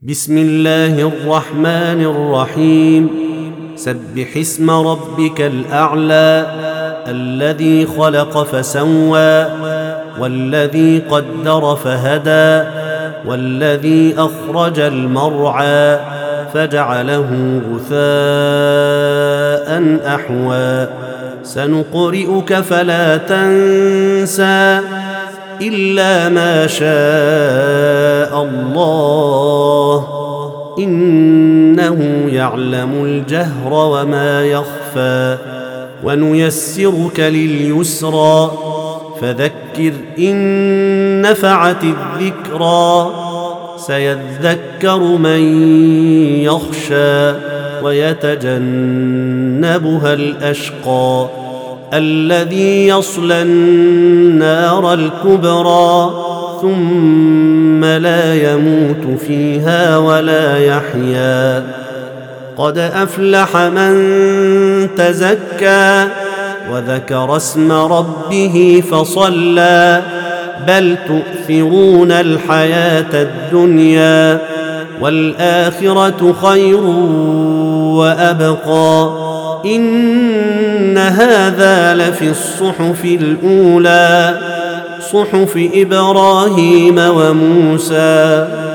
بسم الله الرحمن الرحيم سبح اسم ربك الأعلى الذي خلق فسوى والذي قدر فهدى والذي أخرج المرعى فجعله غثاء أحوى سنقرئك فلا تنسى إلا ما شاء الله إنه يعلم الجهر وما يخفى ونيسرك لليسرى فذكر إن نفعت الذكرى سيذكر من يخشى ويتجنبها الأشقى الذي يصلى النار الكبرى ثم لا يموت فيها ولا يحيا قد أفلح من تزكى وذكر اسم ربه فصلى بل تؤثرون الحياة الدنيا والآخرة خير وأبقى إن هذا لفي الصحف الأولى صحف إبراهيم وموسى